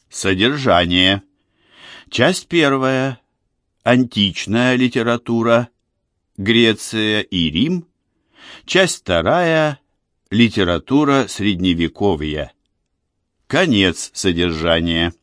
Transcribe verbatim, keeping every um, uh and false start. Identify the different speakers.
Speaker 1: Содержание. Часть первая. Античная литература. Греция и Рим. Часть вторая. Литература Средневековья. Конец содержания.